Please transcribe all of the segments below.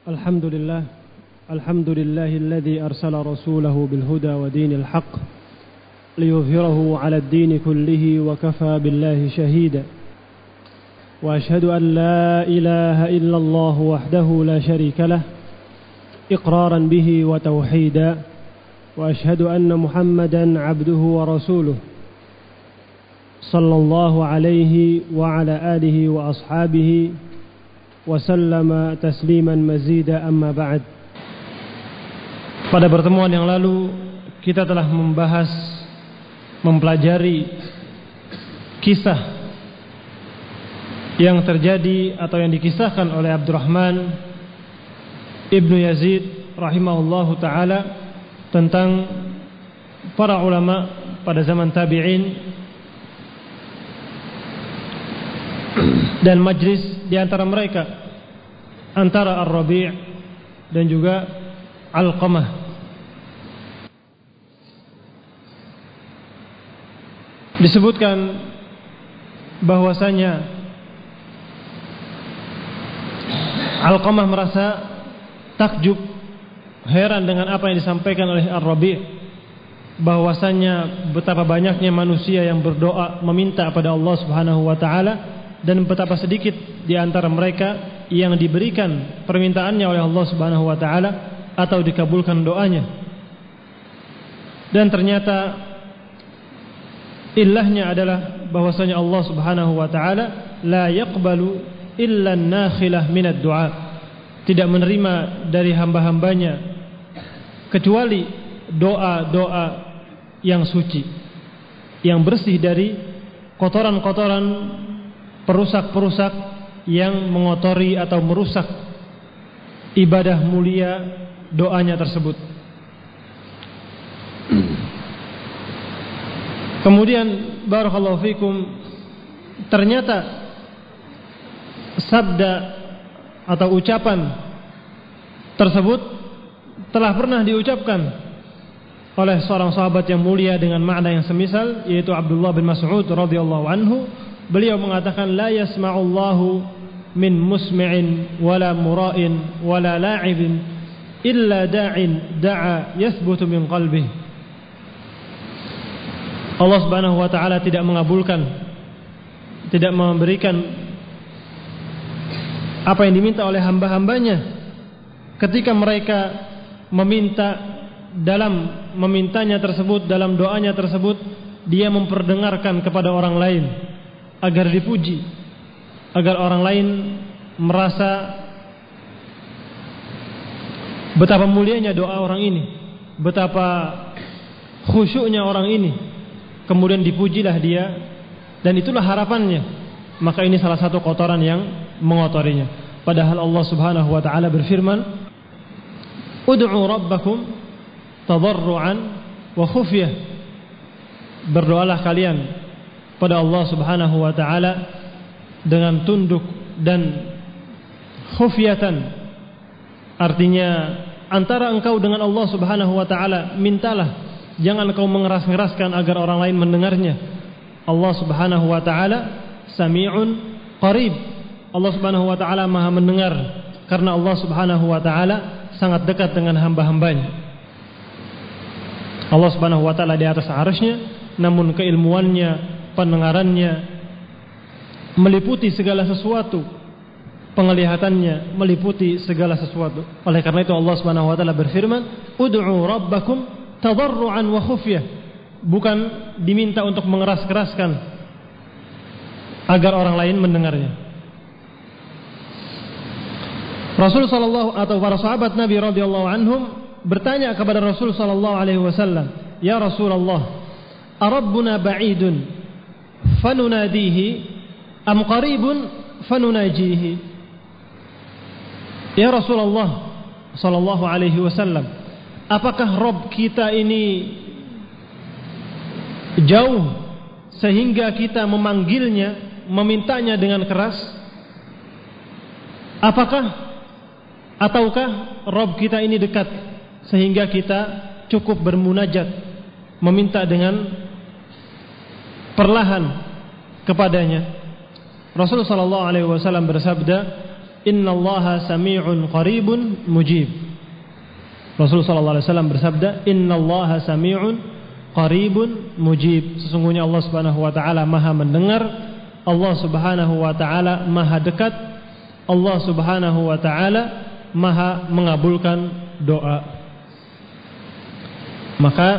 الحمد لله الذي أرسل رسوله بالهدى ودين الحق ليظهره على الدين كله وكفى بالله شهيدا وأشهد أن لا إله إلا الله وحده لا شريك له إقرارا به وتوحيدا وأشهد أن محمدا عبده ورسوله صلى الله عليه وعلى آله وأصحابه وسلم تسليما مزيدا أما بعد. Pada pertemuan yang lalu kita telah mempelajari kisah yang terjadi atau yang dikisahkan oleh Abdurrahman Ibnu Yazid rahimahullahu taala tentang para ulama pada zaman tabi'in dan majlis di antara mereka antara Ar-Rabi' dan juga Alqamah. Disebutkan bahwasanya Alqamah merasa takjub, heran dengan apa yang disampaikan oleh Ar-Rabi', bahwasanya betapa banyaknya manusia yang berdoa meminta kepada Allah Subhanahu wa taala dan betapa sedikit di antara mereka yang diberikan permintaannya oleh Allah Subhanahu wa taala atau dikabulkan doanya. Dan ternyata ilahnya adalah bahwasanya Allah Subhanahu wa taala la yaqbalu illa an-nakhilah minad du'a, tidak menerima dari hamba-hambanya kecuali doa-doa yang suci, yang bersih dari kotoran-kotoran perusak-perusak yang mengotori atau merusak ibadah mulia doanya tersebut. Kemudian barakallahu fikum, ternyata sabda atau ucapan tersebut telah pernah diucapkan oleh seorang sahabat yang mulia dengan makna yang semisal, yaitu Abdullah bin Mas'ud radhiyallahu anhu. Beliau mengatakan, la yasma'ullahu min musmi'in wala mura'in wala la'ibin illa da'in da'a yathbutu min qalbih. Allah Subhanahu wa taala tidak mengabulkan, tidak memberikan apa yang diminta oleh hamba-hambanya ketika mereka memintanya tersebut, dalam doanya tersebut dia memperdengarkan kepada orang lain agar dipuji, agar orang lain merasa betapa mulianya doa orang ini, betapa khusyuknya orang ini, kemudian dipujilah dia, dan itulah harapannya. Maka ini salah satu kotoran yang mengotorinya. Padahal Allah Subhanahu wa taala berfirman, ud'u rabbakum tadarruan wa khufyah, berdoalah kalian pada Allah Subhanahu wa taala dengan tunduk dan khufyatan, artinya antara engkau dengan Allah Subhanahu wa taala mintalah, jangan engkau mengeras-ngeraskan agar orang lain mendengarnya. Allah Subhanahu wa taala sami'un qarib, Allah Subhanahu wa taala maha mendengar, karena Allah Subhanahu wa taala sangat dekat dengan hamba-hambanya. Allah Subhanahu wa taala di atas arsy-Nya, namun keilmuannya, pendengarannya meliputi segala sesuatu, penglihatannya meliputi segala sesuatu. Oleh karena itu Allah Subhanahu wa taala berfirman, ud'u rabbakum tadarruan wa khufyah, bukan diminta untuk mengeras-keraskan agar orang lain mendengarnya. Rasul sallallahu atau para sahabat Nabi radhiyallahu anhum bertanya kepada Rasul sallallahu alaihi wasallam, ya Rasulullah, arabbuna ba'idun fanunadihi am qaribun fanunajihi? Ya Rasulullah sallallahu alaihi wasallam, apakah Rabb kita ini jauh sehingga kita memanggilnya, memintanya dengan keras? Ataukah Rabb kita ini dekat sehingga kita cukup bermunajat, meminta dengan perlahan kepadanya? Rasulullah sallallahu alaihi wasallam bersabda, innallaha sami'un qaribun mujib. Rasulullah sallallahu alaihi wasallam bersabda, innallaha sami'un qaribun mujib. Sesungguhnya Allah Subhanahu wa taala Maha mendengar, Allah Subhanahu wa taala Maha dekat, Allah Subhanahu wa taala Maha mengabulkan doa. Maka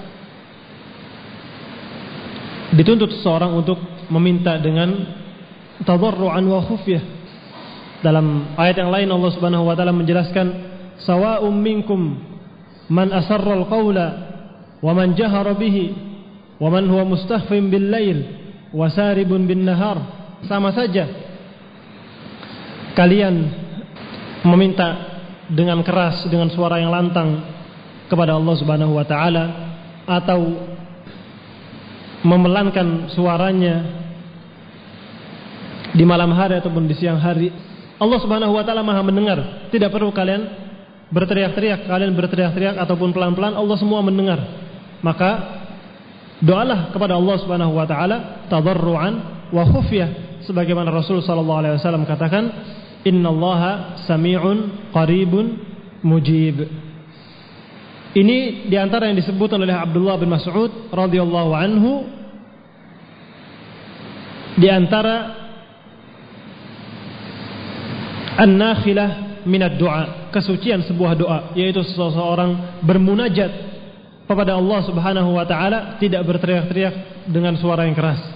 dituntut seseorang untuk meminta dengan tadarruan wa khufyah. Dalam ayat yang lain Allah Subhanahu wa taala menjelaskan, sawa'um minkum man asarra al-qawla wa man jahara bihi wa man huwa mustakhfin bil lail wa saribun bin nahar. Sama saja kalian meminta dengan keras, dengan suara yang lantang kepada Allah Subhanahu wa taala, atau memelankan suaranya di malam hari ataupun di siang hari. Allah Subhanahu wa taala Maha mendengar. Tidak perlu kalian berteriak-teriak, ataupun pelan-pelan, Allah semua mendengar. Maka doalah kepada Allah Subhanahu wa taala tadarruan wa khufyah, sebagaimana Rasul sallallahu alaihi wasallam katakan, innallaha sami'un qaribun mujib. Ini diantara yang disebutkan oleh Abdullah bin Mas'ud radhiyallahu anhu, diantara an-nakhilah minad du'a, kesucian sebuah doa, yaitu seseorang bermunajat kepada Allah Subhanahu wa taala tidak berteriak-teriak dengan suara yang keras.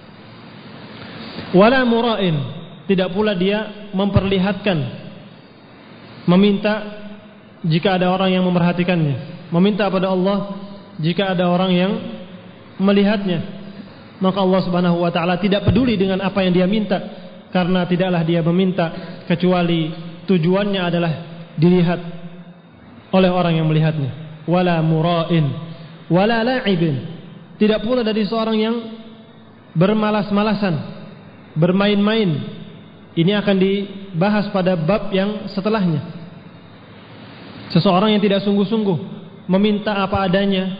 Wala mura'in, tidak pula dia memperlihatkan, meminta jika ada orang yang memerhatikannya, meminta pada Allah jika ada orang yang melihatnya. Maka Allah Subhanahu wa taala tidak peduli dengan apa yang dia minta, karena tidaklah dia meminta kecuali tujuannya adalah dilihat oleh orang yang melihatnya. Wala mura'in wala la'ibin, tidak pula dari seorang yang bermalas-malasan, bermain-main. Ini akan dibahas pada bab yang setelahnya. Seseorang yang tidak sungguh-sungguh meminta apa adanya,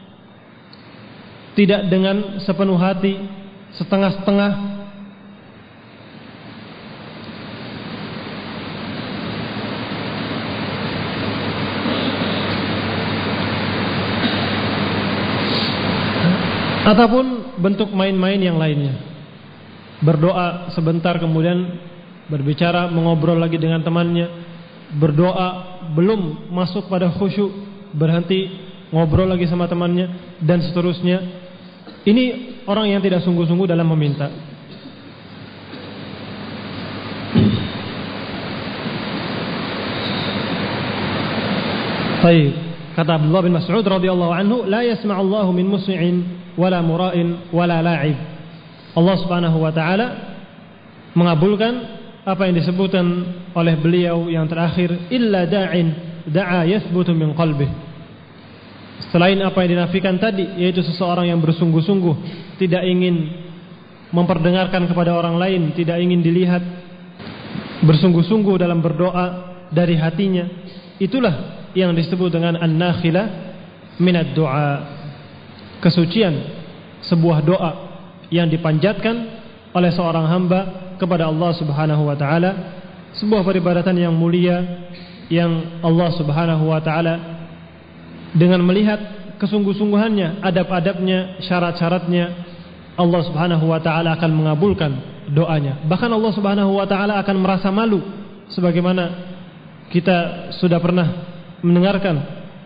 tidak dengan sepenuh hati, setengah-setengah, ataupun bentuk main-main yang lainnya. Berdoa sebentar kemudian berbicara, mengobrol lagi dengan temannya. Berdoa belum masuk pada khusyuk, berhenti ngobrol lagi sama temannya, dan seterusnya. Ini orang yang tidak sungguh-sungguh dalam meminta. Baik, kata Abdullah bin Mas'ud radhiyallahu anhu, la yasma'ullahu min musmi'in wala mura'in wala la'ib. Allah Subhanahu wa taala mengabulkan apa yang disebutkan oleh beliau yang terakhir, illa da'in da'a yathbutu min qalbih. Selain apa yang dinafikan tadi, yaitu seseorang yang bersungguh-sungguh tidak ingin memperdengarkan kepada orang lain, tidak ingin dilihat, bersungguh-sungguh dalam berdoa dari hatinya. Itulah yang disebut dengan an-nakhilah minad du'a, kesucian sebuah doa yang dipanjatkan oleh seorang hamba kepada Allah Subhanahu wa taala, sebuah peribadatan yang mulia yang Allah Subhanahu wa taala dengan melihat kesungguh-sungguhannya, adab-adabnya, syarat-syaratnya, Allah Subhanahu wa taala akan mengabulkan doanya. Bahkan Allah Subhanahu wa taala akan merasa malu, sebagaimana kita sudah pernah mendengarkan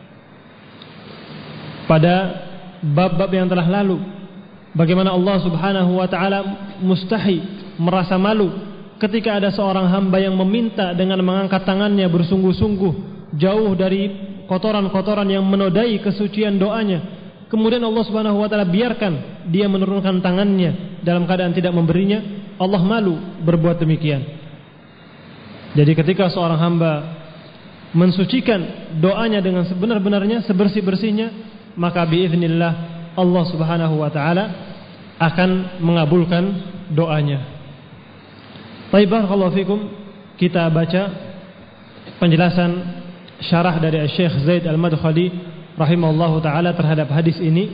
pada bab-bab yang telah lalu, bagaimana Allah Subhanahu wa taala mustahi, merasa malu ketika ada seorang hamba yang meminta dengan mengangkat tangannya bersungguh-sungguh jauh dari kotoran-kotoran yang menodai kesucian doanya. Kemudian Allah Subhanahu wa taala biarkan dia menurunkan tangannya dalam keadaan tidak memberinya. Allah malu berbuat demikian. Jadi ketika seorang hamba mensucikan doanya dengan sebenar-benarnya, sebersih-bersihnya, maka biiznillah Allah Subhanahu wa taala akan mengabulkan doanya. Baik, barakallahu fikum. Kita baca penjelasan syarah dari Syekh Zaid Al-Madkhali rahimahullahu taala terhadap hadis ini.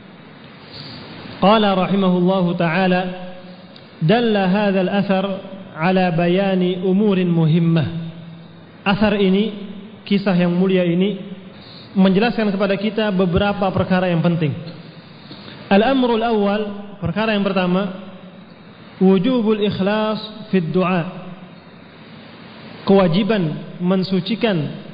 Qala rahimahullahu taala, dalla hadzal athar ala bayani umurin muhimmah. Asar ini, kisah yang mulia ini menjelaskan kepada kita beberapa perkara yang penting. Al-amrul awal, perkara yang pertama, wujubul ikhlas fid du'a. Kewajiban mensucikan,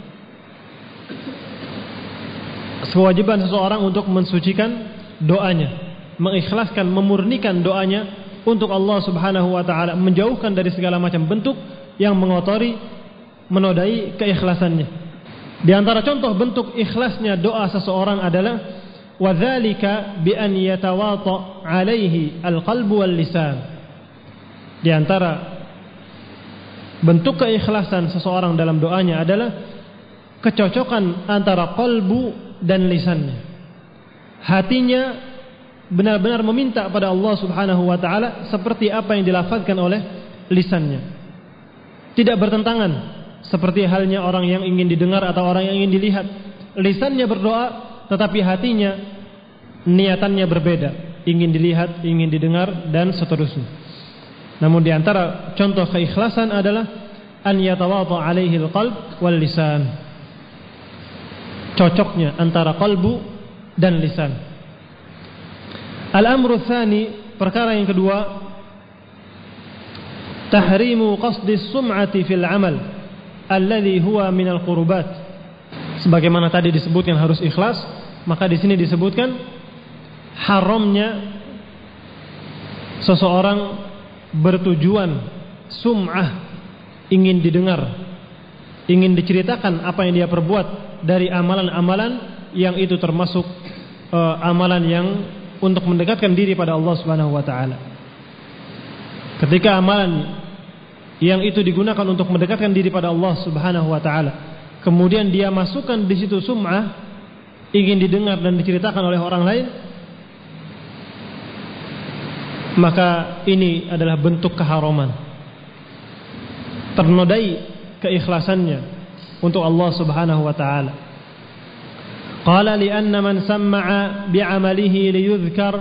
kewajiban seseorang untuk mensucikan doanya, mengikhlaskan, memurnikan doanya untuk Allah Subhanahu wa taala, menjauhkan dari segala macam bentuk yang mengotori, menodai keikhlasannya. Di antara contoh bentuk ikhlasnya doa seseorang adalah wadzalika bi an yatawata alaihi alqalbu wal lisan. Di antara bentuk keikhlasan seseorang dalam doanya adalah kecocokan antara qalbu dan lisannya. Hatinya benar-benar meminta pada Allah Subhanahu wa taala seperti apa yang dilafazkan oleh lisannya. Tidak bertentangan seperti halnya orang yang ingin didengar atau orang yang ingin dilihat. Lisannya berdoa tetapi hatinya, niatannya berbeda, ingin dilihat, ingin didengar dan seterusnya. Namun di antara contoh keikhlasan adalah an yatawadha alaihi alqalb wal lisan. Cocoknya antara qalbu dan lisan. Al-amru tsani, perkara yang kedua, tahrimu qasdi sum'ati fil amal alladhi huwa minal qurubat. Sebagaimana tadi disebutkan harus ikhlas, maka di sini disebutkan haramnya seseorang bertujuan sum'ah, ingin didengar, ingin diceritakan apa yang dia perbuat dari amalan-amalan yang itu termasuk amalan yang untuk mendekatkan diri pada Allah Subhanahu wa taala. Ketika amalan yang itu digunakan untuk mendekatkan diri pada Allah Subhanahu wa taala, kemudian dia masukkan di situ sum'ah, ingin didengar dan diceritakan oleh orang lain, maka ini adalah bentuk keharaman. Ternodai keikhlasannya untuk Allah Subhanahu wa taala. Qala li anna man samma'a bi'amalihi liyudhkar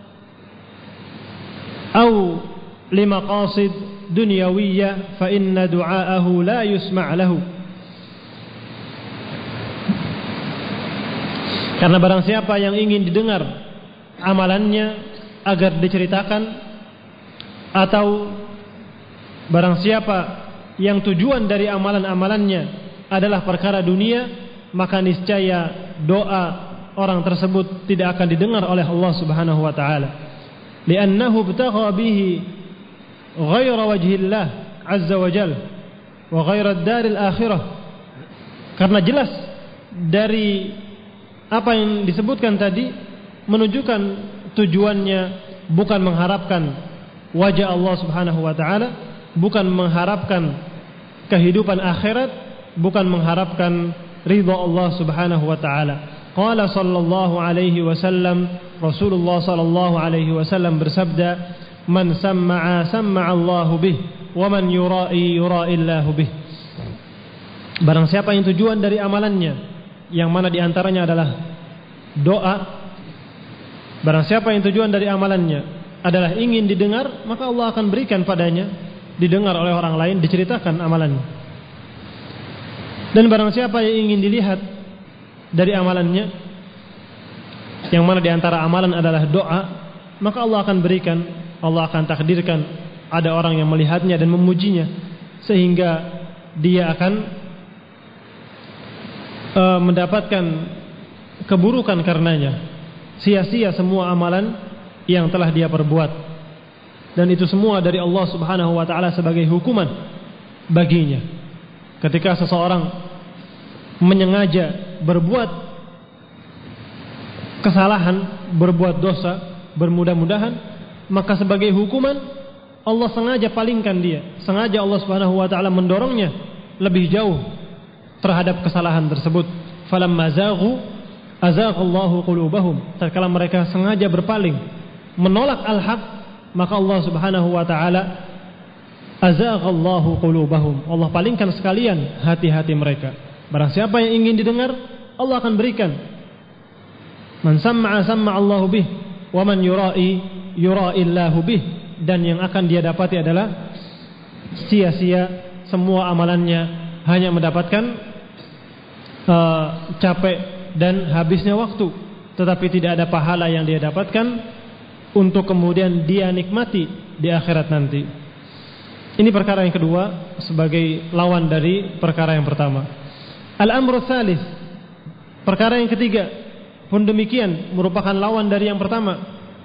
aw limaqasid dunyawiyyah fa inna du'aahu la yusma' lahu. Karena barang siapa yang ingin didengar amalannya agar diceritakan, atau barang siapa yang tujuan dari amalan-amalannya adalah perkara dunia, maka niscaya doa orang tersebut tidak akan didengar oleh Allah Subhanahu wa taala. Li'annahu ibtagha bihi ghaira wajhillah azza wa jalla wa ghaira ad-daril akhirah. Karena jelas dari apa yang disebutkan tadi menunjukkan tujuannya bukan mengharapkan wajah Allah Subhanahu wa taala, bukan mengharapkan kehidupan akhirat, bukan mengharapkan ridha Allah Subhanahu wa taala. Qala sallallahu alaihi wasallam, Rasulullah sallallahu alaihi wasallam bersabda, "Man samma'a samma'a Allahu bih, wa man yura'i yura'illahu bih." Barang siapa yang tujuan dari amalannya, yang mana diantaranya adalah doa, barang siapa yang tujuan dari amalannya adalah ingin didengar, maka Allah akan berikan padanya didengar oleh orang lain, diceritakan amalannya. Dan barang siapa yang ingin dilihat dari amalannya, yang mana diantara amalan adalah doa, maka Allah akan berikan, Allah akan takdirkan ada orang yang melihatnya dan memujinya, sehingga dia akan mendapatkan keburukan karenanya. Sia-sia semua amalan yang telah dia perbuat, dan itu semua dari Allah Subhanahu wa taala sebagai hukuman baginya. Ketika seseorang menyengaja berbuat kesalahan, berbuat dosa, bermudah-mudahan, maka sebagai hukuman Allah sengaja palingkan dia, sengaja Allah Subhanahu wa taala mendorongnya lebih jauh terhadap kesalahan tersebut. Falamma zaghu azaghallahu qulubahum. Tatkala mereka sengaja berpaling, menolak al-haq, maka Allah Subhanahu wa taala azaghallahu qulubahum. Allah palingkan sekalian hati-hati mereka. Barang siapa yang ingin didengar, Allah akan berikan. Man samma'a samma'a Allahu bih, wa man yura'i yura'illahu bih. Dan yang akan dia dapati adalah sia-sia, semua amalannya hanya mendapatkan capek dan habisnya waktu, tetapi tidak ada pahala yang dia dapatkan untuk kemudian dia nikmati di akhirat nanti. Ini perkara yang kedua sebagai lawan dari perkara yang pertama. Al-amru tsalits, perkara yang ketiga pun demikian, merupakan lawan dari yang pertama.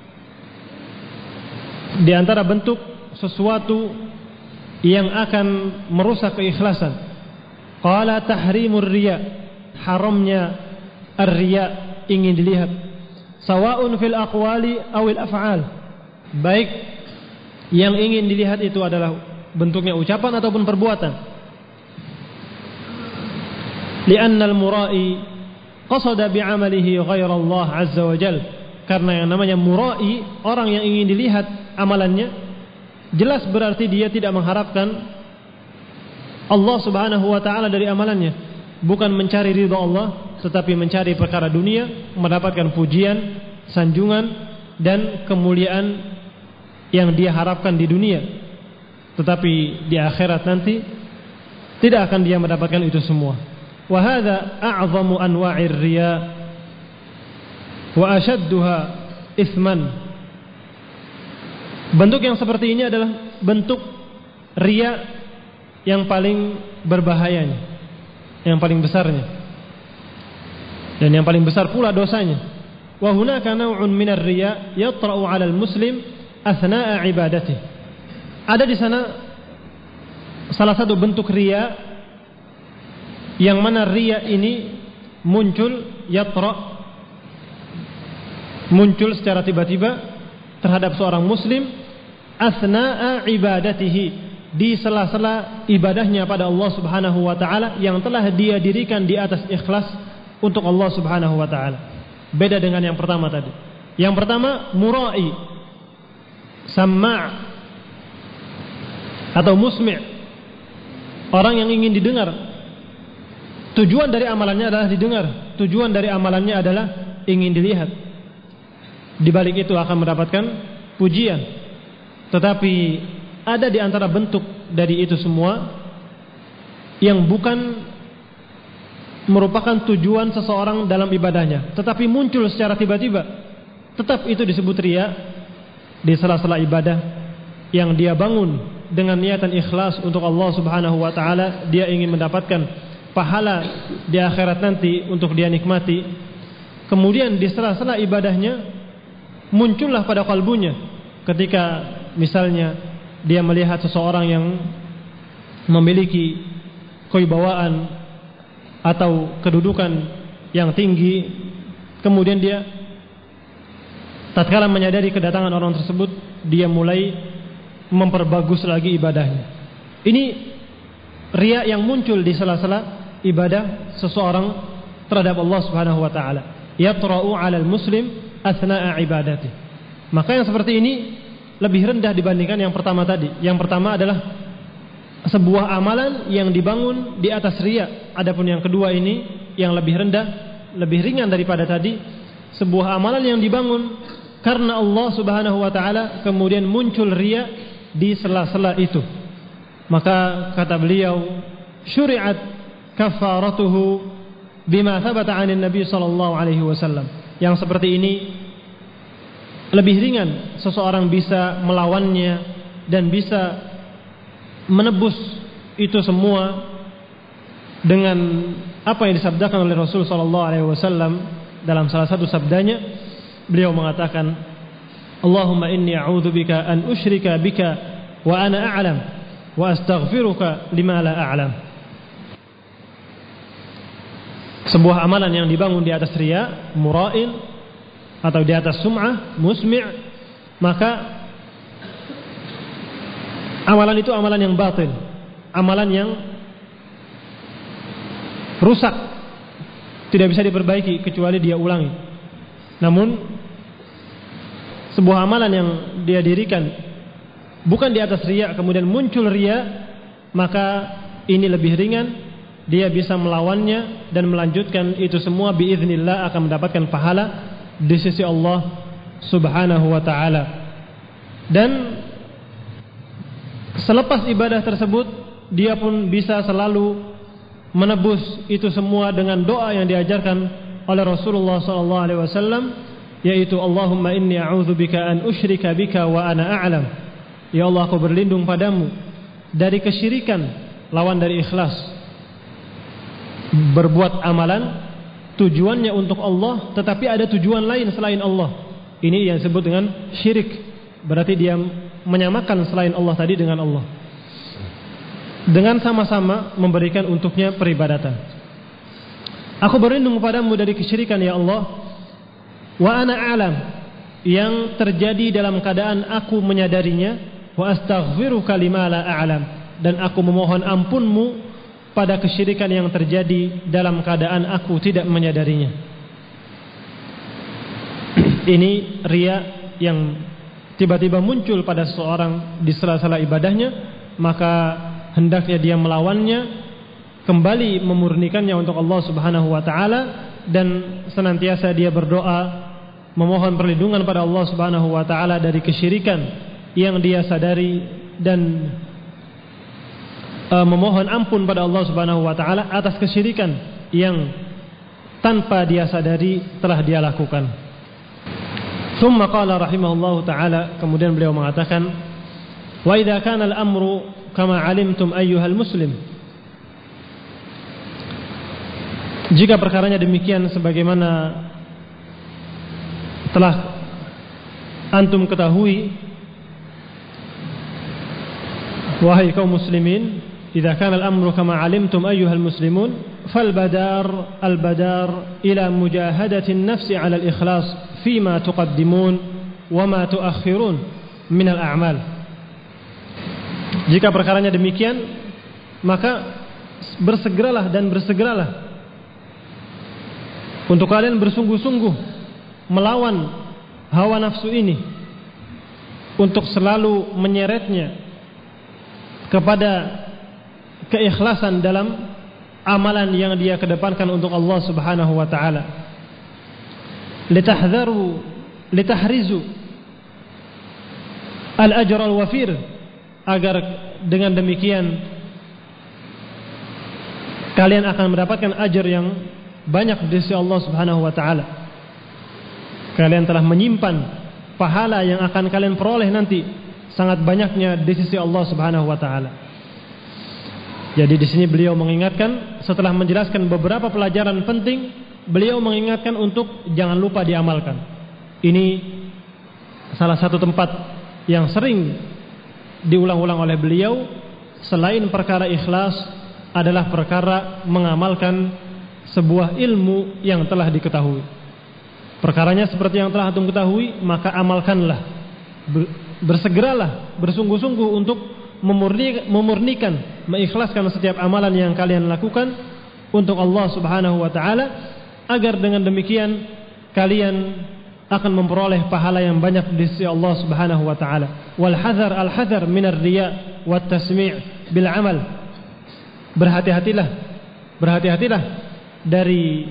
Di antara bentuk sesuatu yang akan merusak keikhlasan, qala tahrimur riya, haramnya ar-riya, ingin dilihat, sawa'un fil aqwali awil af'al, baik yang ingin dilihat itu adalah bentuknya ucapan ataupun perbuatan. Li'anna al-mura'i qasada bi'amalihi ghaira Allah azza wa jal, karena yang namanya mura'i, orang yang ingin dilihat amalannya, jelas berarti dia tidak mengharapkan Allah subhanahu wa ta'ala dari amalannya, bukan mencari ridha Allah, tetapi mencari perkara dunia, mendapatkan pujian, sanjungan dan kemuliaan yang dia harapkan di dunia, tetapi di akhirat nanti tidak akan dia mendapatkan itu semua. Wa hadza a'zamu anwa'ir riya wa ashadduha itsman. Bentuk yang seperti ini adalah bentuk riya yang paling berbahayanya, yang paling besarnya, dan yang paling besar pula dosanya. Wa hunaka naw'un minar riya yatra'u 'alal muslim athna'a ibadatihi. Ada di sana salah satu bentuk riya yang mana riya ini muncul secara tiba-tiba terhadap seorang muslim athna'a ibadatihi, di sela-sela ibadahnya pada Allah subhanahu wa ta'ala yang telah dia dirikan di atas ikhlas untuk Allah subhanahu wa ta'ala. Beda dengan yang pertama tadi. Yang pertama mura'i, sama' atau musmi', orang yang ingin didengar. Tujuan dari amalannya adalah didengar, tujuan dari amalannya adalah ingin dilihat. Di balik itu akan mendapatkan pujian. Tetapi ada di antara bentuk dari itu semua yang bukan merupakan tujuan seseorang dalam ibadahnya, tetapi muncul secara tiba-tiba. Tetap itu disebut riya di sela-sela ibadah yang dia bangun dengan niatan ikhlas untuk Allah subhanahu wa ta'ala. Dia ingin mendapatkan pahala di akhirat nanti untuk dia nikmati. Kemudian di sela-sela ibadahnya muncullah pada kalbunya ketika misalnya dia melihat seseorang yang memiliki kewibawaan atau kedudukan yang tinggi, kemudian dia tatkala menyadari kedatangan orang tersebut, dia mulai memperbagus lagi ibadahnya. Ini riya yang muncul di sela-sela ibadah seseorang terhadap Allah subhanahu wa ta'ala. Yatra'u 'alal muslim athna'a ibadati. Maka yang seperti ini lebih rendah dibandingkan yang pertama tadi. Yang pertama adalah sebuah amalan yang dibangun di atas riya. Adapun yang kedua ini yang lebih rendah, lebih ringan daripada tadi, sebuah amalan yang dibangun karena Allah subhanahu wa ta'ala, kemudian muncul riya di sela-sela itu. Maka kata beliau, syuri'at kafaratuhu bima thabata 'anil Nabi sallallahu alaihi wasallam. Yang seperti ini lebih ringan seseorang bisa melawannya dan bisa menebus itu semua dengan apa yang disabdakan oleh Rasul sallallahu alaihi wasallam dalam salah satu sabdanya. Beliau mengatakan, Allahumma inni a'udzubika an usyrika bika wa ana a'lam wa astaghfiruka lima la a'lam. Sebuah amalan yang dibangun di atas riya, mura'in, atau di atas sum'ah, musmi', maka amalan itu amalan yang batil, amalan yang rusak, tidak bisa diperbaiki kecuali dia ulangi. Namun sebuah amalan yang dia dirikan bukan di atas riya, kemudian muncul riya, maka ini lebih ringan. Dia bisa melawannya dan melanjutkan itu semua biiznillah, akan mendapatkan pahala di sisi Allah subhanahu wa ta'ala. Dan Selepas ibadah tersebut, dia pun bisa selalu menebus itu semua dengan doa yang diajarkan oleh Rasulullah SAW, yaitu Allahumma inni a'udzubika an usyrika bika wa ana a'lam. Ya Allah, aku berlindung padamu dari kesyirikan, lawan dari ikhlas. Berbuat amalan tujuannya untuk Allah, tetapi ada tujuan lain selain Allah. Ini yang disebut dengan syirik. Berarti dia menyamakan selain Allah tadi dengan Allah, dengan sama-sama memberikan untuknya peribadatan. Aku berlindung padamu dari kesyirikan ya Allah. Wa ana a'lam, yang terjadi dalam keadaan aku menyadarinya. Wa astaghfiruka lima la a'lam, dan aku memohon ampunmu pada kesyirikan yang terjadi dalam keadaan aku tidak menyadarinya. Ini riya yang tiba-tiba muncul pada seseorang di sela-sela ibadahnya, maka hendaknya dia melawannya, kembali memurnikannya untuk Allah Subhanahu wa taala, dan senantiasa dia berdoa memohon perlindungan pada Allah Subhanahu wa taala dari kesyirikan yang dia sadari, dan memohon ampun pada Allah Subhanahu wa taala atas kesyirikan yang tanpa dia sadari telah dia lakukan. Tsumma qala rahimahullahu taala, kemudian beliau mengatakan, wa idza kana al-amru kama alimtum ayyuhal muslim, jika perkaranya demikian sebagaimana telah antum ketahui, wahai kaum muslimin, idza kana al-amru kama alimtum ayyuhal muslimun falbadar al-badar ila mujahadati an-nafsi 'ala al-ikhlas fima tuqaddimun wa ma tuakhirun min al-a'mal. Jika perkaranya demikian, maka bersegeralah dan bersegeralah untuk kalian bersungguh-sungguh melawan hawa nafsu ini, untuk selalu menyeretnya kepada keikhlasan dalam amalan yang dia kedepankan untuk Allah Subhanahu wa taala. Litahrizu al-ajr al-wafir, agar dengan demikian kalian akan mendapatkan ajar yang banyak di sisi Allah Subhanahu wa taala. Kalian telah menyimpan pahala yang akan kalian peroleh nanti sangat banyaknya di sisi Allah Subhanahu wa taala. Jadi di sini beliau mengingatkan, setelah menjelaskan beberapa pelajaran penting, beliau mengingatkan untuk jangan lupa diamalkan. Ini salah satu tempat yang sering diulang-ulang oleh beliau, selain perkara ikhlas, adalah perkara mengamalkan sebuah ilmu yang telah diketahui. Perkaranya seperti yang telah antum ketahui, maka amalkanlah, bersegeralah, bersungguh-sungguh untuk memurnikan, mengikhlaskan setiap amalan yang kalian lakukan untuk Allah Subhanahu wa taala, agar dengan demikian kalian akan memperoleh pahala yang banyak di sisi Allah Subhanahu wa taala. Wal hadar al-hadar min ar-riya wat tasmi' bil amal. Berhati-hatilah dari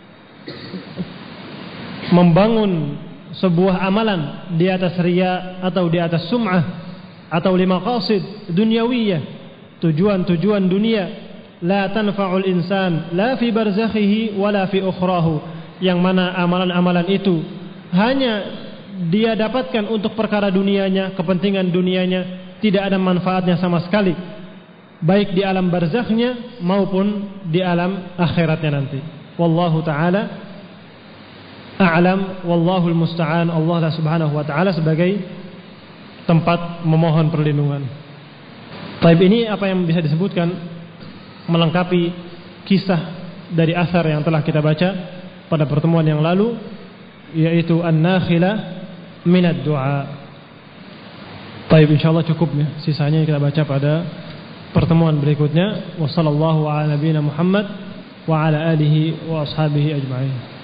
membangun sebuah amalan di atas riya atau di atas sum'ah atau lima maqasid dunyawiyah, tujuan-tujuan dunia. La tanfa'ul insan la fi barzakhihi wala fi ukhrahu, yang mana amalan-amalan itu hanya dia dapatkan untuk perkara dunianya, kepentingan dunianya, tidak ada manfaatnya sama sekali, baik di alam barzakhnya maupun di alam akhiratnya nanti. Wallahu ta'ala a'lam, wallahul musta'an. Allah Subhanahu wa ta'ala sebagai tempat memohon perlindungan. Baik, ini apa yang bisa disebutkan melengkapi kisah dari asar yang telah kita baca pada pertemuan yang lalu, yaitu an-nakhilah minad du'a. Baik, insyaallah cukup ya, sisanya kita baca pada pertemuan berikutnya. Wassallallahu ala nabiyina Muhammad wa ala alihi wa ashabihi ajma'in.